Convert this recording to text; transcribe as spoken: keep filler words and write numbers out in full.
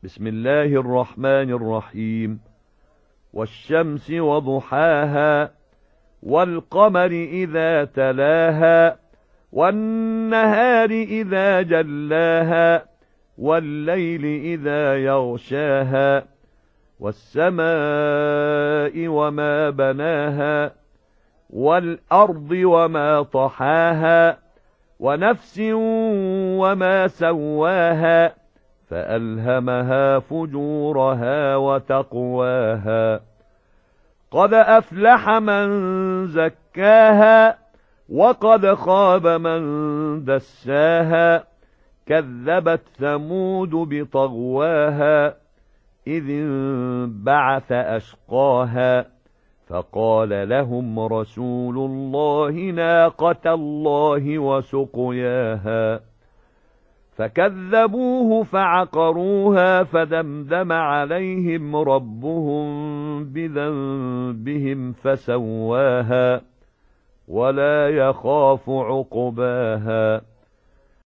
بسم الله الرحمن الرحيم. والشمس وضحاها والقمر إذا تلاها والنهار إذا جلاها والليل إذا يغشاها والسماء وما بناها والأرض وما طحاها ونفس وما سواها فألهمها فجورها وتقواها قد أفلح من زكاها وقد خاب من دساها كذبت ثمود بطغواها إذ انبعث أشقاها فقال لهم رسول الله ناقة الله وسقياها فكذبوه فعقروها فدمدم عليهم ربهم بذنبهم فسواها ولا يخاف عقباها.